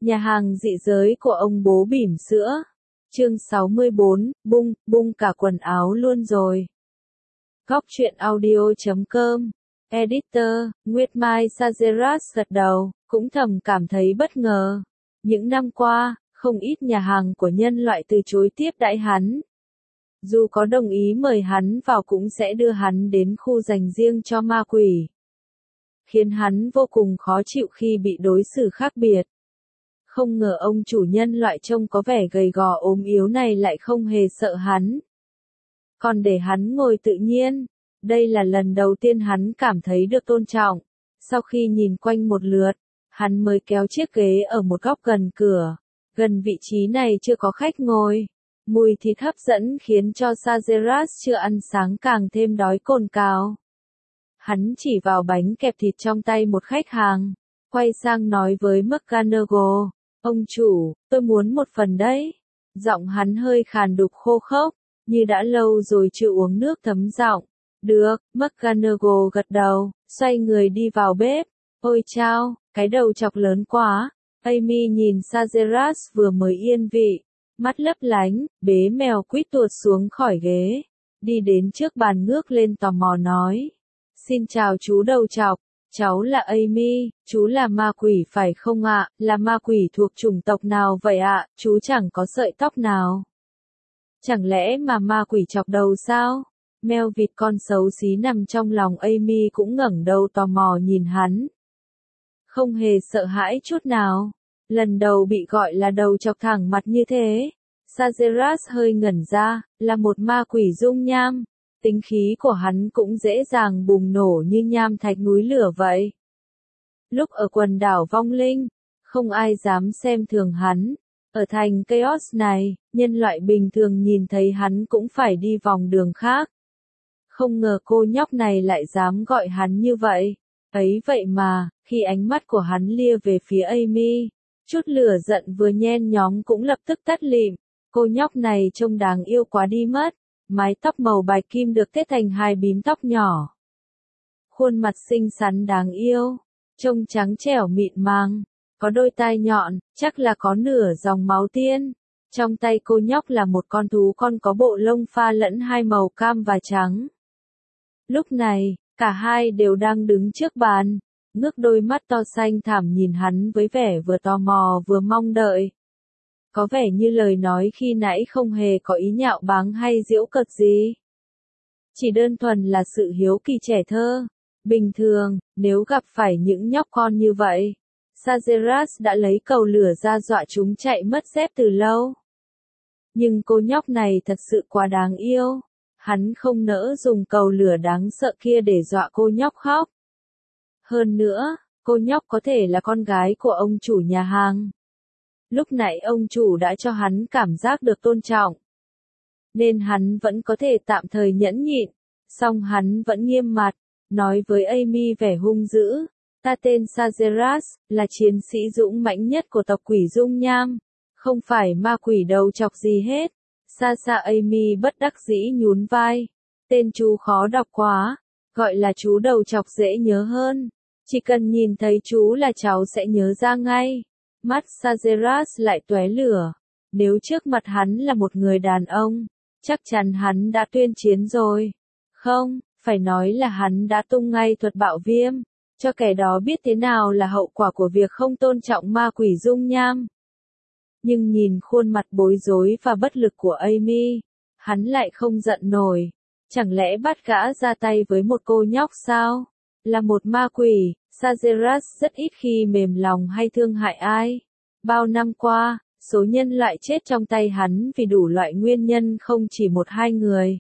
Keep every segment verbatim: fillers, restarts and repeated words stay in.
Nhà hàng dị giới của ông bố bỉm sữa. Chương sáu mươi bốn, bung, bung cả quần áo luôn rồi. Góc truyện audio chấm com. Editor, Nguyệt Mai Sajeras gật đầu, cũng thầm cảm thấy bất ngờ. Những năm qua, không ít nhà hàng của nhân loại từ chối tiếp đãi hắn. Dù có đồng ý mời hắn vào cũng sẽ đưa hắn đến khu dành riêng cho ma quỷ. Khiến hắn vô cùng khó chịu khi bị đối xử khác biệt. Không ngờ ông chủ nhân loại trông có vẻ gầy gò ốm yếu này lại không hề sợ hắn. Còn để hắn ngồi tự nhiên, đây là lần đầu tiên hắn cảm thấy được tôn trọng. Sau khi nhìn quanh một lượt, hắn mới kéo chiếc ghế ở một góc gần cửa. Gần vị trí này chưa có khách ngồi. Mùi thịt hấp dẫn khiến cho Sajeras chưa ăn sáng càng thêm đói cồn cào. Hắn chỉ vào bánh kẹp thịt trong tay một khách hàng, quay sang nói với McGonagall, ông chủ, tôi muốn một phần đấy. Giọng hắn hơi khàn đục khô khốc, như đã lâu rồi chưa uống nước thấm giọng. Được, McGonagall gật đầu, xoay người đi vào bếp. Ôi chao, cái đầu chọc lớn quá. Amy nhìn Sajeras vừa mới yên vị, mắt lấp lánh, bế mèo quýt tuột xuống khỏi ghế, đi đến trước bàn ngước lên tò mò nói. Xin chào chú đầu chọc, cháu là Amy, chú là ma quỷ phải không ạ, là ma quỷ thuộc chủng tộc nào vậy ạ, chú chẳng có sợi tóc nào. Chẳng lẽ mà ma quỷ chọc đầu sao? Mèo vịt con xấu xí nằm trong lòng Amy cũng ngẩng đầu tò mò nhìn hắn. Không hề sợ hãi chút nào, lần đầu bị gọi là đầu chọc thẳng mặt như thế. Sajeras hơi ngẩn ra, là một ma quỷ dung nham. Tính khí của hắn cũng dễ dàng bùng nổ như nham thạch núi lửa vậy. Lúc ở quần đảo Vong Linh, không ai dám xem thường hắn. Ở thành Chaos này, nhân loại bình thường nhìn thấy hắn cũng phải đi vòng đường khác. Không ngờ cô nhóc này lại dám gọi hắn như vậy. Ấy vậy mà, khi ánh mắt của hắn lia về phía Amy, chút lửa giận vừa nhen nhóm cũng lập tức tắt lịm. Cô nhóc này trông đáng yêu quá đi mất. Mái tóc màu bạch kim được tết thành hai bím tóc nhỏ. Khuôn mặt xinh xắn đáng yêu, trông trắng trẻo mịn màng, có đôi tai nhọn, chắc là có nửa dòng máu tiên. Trong tay cô nhóc là một con thú con có bộ lông pha lẫn hai màu cam và trắng. Lúc này, cả hai đều đang đứng trước bàn, ngước đôi mắt to xanh thẳm nhìn hắn với vẻ vừa tò mò vừa mong đợi. Có vẻ như lời nói khi nãy không hề có ý nhạo báng hay giễu cợt gì. Chỉ đơn thuần là sự hiếu kỳ trẻ thơ. Bình thường, nếu gặp phải những nhóc con như vậy, Sajeras đã lấy cầu lửa ra dọa chúng chạy mất dép từ lâu. Nhưng cô nhóc này thật sự quá đáng yêu. Hắn không nỡ dùng cầu lửa đáng sợ kia để dọa cô nhóc khóc. Hơn nữa, cô nhóc có thể là con gái của ông chủ nhà hàng. Lúc nãy ông chủ đã cho hắn cảm giác được tôn trọng. Nên hắn vẫn có thể tạm thời nhẫn nhịn. Song hắn vẫn nghiêm mặt, nói với Amy vẻ hung dữ. Ta tên Sajeras, là chiến sĩ dũng mãnh nhất của tộc quỷ dung nham. Không phải ma quỷ đầu chọc gì hết. Xa xa Amy bất đắc dĩ nhún vai. Tên chú khó đọc quá. Gọi là chú đầu chọc dễ nhớ hơn. Chỉ cần nhìn thấy chú là cháu sẽ nhớ ra ngay. Mắt Sajeras lại tóe lửa. Nếu trước mặt hắn là một người đàn ông, chắc chắn hắn đã tuyên chiến rồi. Không, phải nói là hắn đã tung ngay thuật bạo viêm, cho kẻ đó biết thế nào là hậu quả của việc không tôn trọng ma quỷ dung nham. Nhưng nhìn khuôn mặt bối rối và bất lực của Amy, hắn lại không giận nổi. Chẳng lẽ bắt gã ra tay với một cô nhóc sao? Là một ma quỷ, Sajeras rất ít khi mềm lòng hay thương hại ai. Bao năm qua, số nhân loại chết trong tay hắn vì đủ loại nguyên nhân không chỉ một hai người.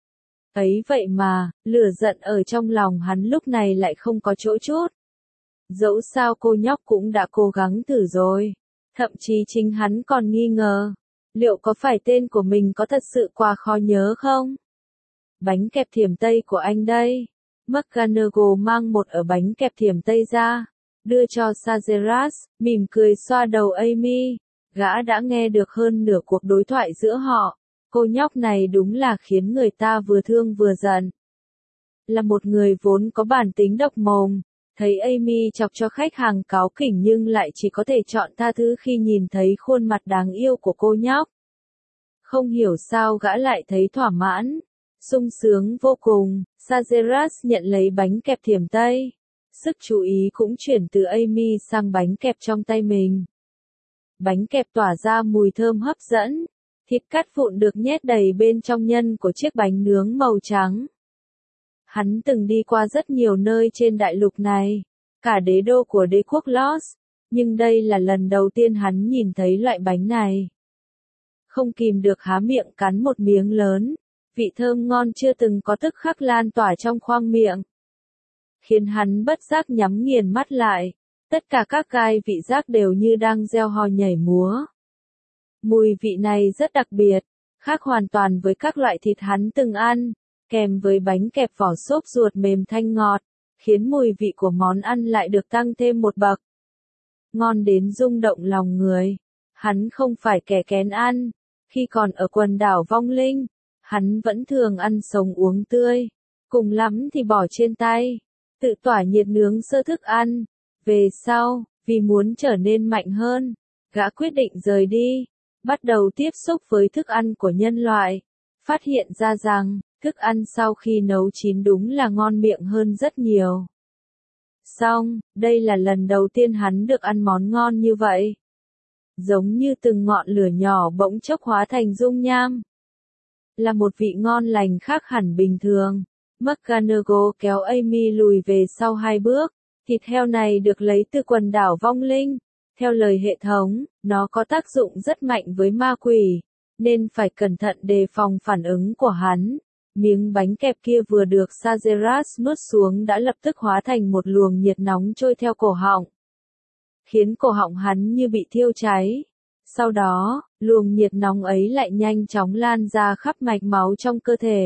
Ấy vậy mà, lửa giận ở trong lòng hắn lúc này lại không có chỗ chút. Dẫu sao cô nhóc cũng đã cố gắng thử rồi. Thậm chí chính hắn còn nghi ngờ. Liệu có phải tên của mình có thật sự quá khó nhớ không? Bánh kẹp thiểm Tây của anh đây. McGonagall mang một ở bánh kẹp thiểm Tây ra, đưa cho Sajeras, mỉm cười xoa đầu Amy. Gã đã nghe được hơn nửa cuộc đối thoại giữa họ. Cô nhóc này đúng là khiến người ta vừa thương vừa giận. Là một người vốn có bản tính độc mồm, Thấy Amy chọc cho khách hàng cáu kỉnh nhưng lại chỉ có thể chọn tha thứ khi nhìn thấy khuôn mặt đáng yêu của cô nhóc. Không hiểu sao gã lại thấy thỏa mãn, sung sướng vô cùng. Sazeras nhận lấy bánh kẹp thiểm Tây. Sức chú ý cũng chuyển từ Amy sang bánh kẹp trong tay mình. Bánh kẹp tỏa ra mùi thơm hấp dẫn. Thịt cắt vụn được nhét đầy bên trong nhân của chiếc bánh nướng màu trắng. Hắn từng đi qua rất nhiều nơi trên đại lục này, cả đế đô của đế quốc Lost, nhưng đây là lần đầu tiên hắn nhìn thấy loại bánh này. Không kìm được há miệng cắn một miếng lớn, vị thơm ngon chưa từng có tức khắc lan tỏa trong khoang miệng, khiến hắn bất giác nhắm nghiền mắt lại, tất cả các gai vị giác đều như đang reo hò nhảy múa. Mùi vị này rất đặc biệt, khác hoàn toàn với các loại thịt hắn từng ăn, kèm với bánh kẹp vỏ xốp ruột mềm thanh ngọt, khiến mùi vị của món ăn lại được tăng thêm một bậc. Ngon đến rung động lòng người. Hắn không phải kẻ kén ăn, khi còn ở quần đảo Vong Linh, hắn vẫn thường ăn sống uống tươi, cùng lắm thì bỏ trên tay, tự tỏa nhiệt nướng sơ thức ăn. Về sau, vì muốn trở nên mạnh hơn, gã quyết định rời đi, bắt đầu tiếp xúc với thức ăn của nhân loại, phát hiện ra rằng, thức ăn sau khi nấu chín đúng là ngon miệng hơn rất nhiều. Song, đây là lần đầu tiên hắn được ăn món ngon như vậy. Giống như từng ngọn lửa nhỏ bỗng chốc hóa thành dung nham. Là một vị ngon lành khác hẳn bình thường. McGonagall kéo Amy lùi về sau hai bước. Thịt heo này được lấy từ quần đảo Vong Linh. Theo lời hệ thống, nó có tác dụng rất mạnh với ma quỷ, nên phải cẩn thận đề phòng phản ứng của hắn. Miếng bánh kẹp kia vừa được Sazeras nuốt xuống đã lập tức hóa thành một luồng nhiệt nóng trôi theo cổ họng, khiến cổ họng hắn như bị thiêu cháy. Sau đó, luồng nhiệt nóng ấy lại nhanh chóng lan ra khắp mạch máu trong cơ thể.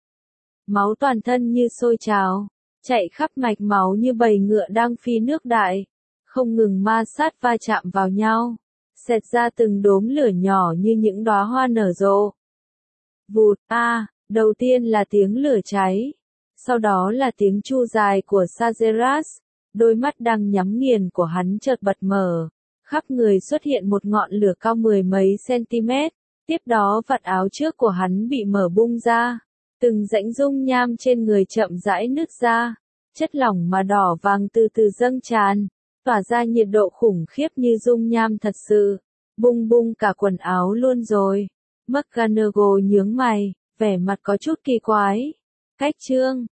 Máu toàn thân như sôi trào, chạy khắp mạch máu như bầy ngựa đang phi nước đại, không ngừng ma sát va chạm vào nhau, xẹt ra từng đốm lửa nhỏ như những đóa hoa nở rộ. Vụt, a, à, đầu tiên là tiếng lửa cháy, sau đó là tiếng chu dài của Sazeras, đôi mắt đang nhắm nghiền của hắn chợt bật mở, khắp người xuất hiện một ngọn lửa cao mười mấy cm, tiếp đó vạt áo trước của hắn bị mở bung ra, từng rãnh dung nham trên người chậm rãi nứt ra, chất lỏng mà đỏ vàng từ từ dâng tràn, tỏa ra nhiệt độ khủng khiếp như dung nham thật sự, bung bung cả quần áo luôn rồi. McGonagall nhướng mày, vẻ mặt có chút kỳ quái. Cách chương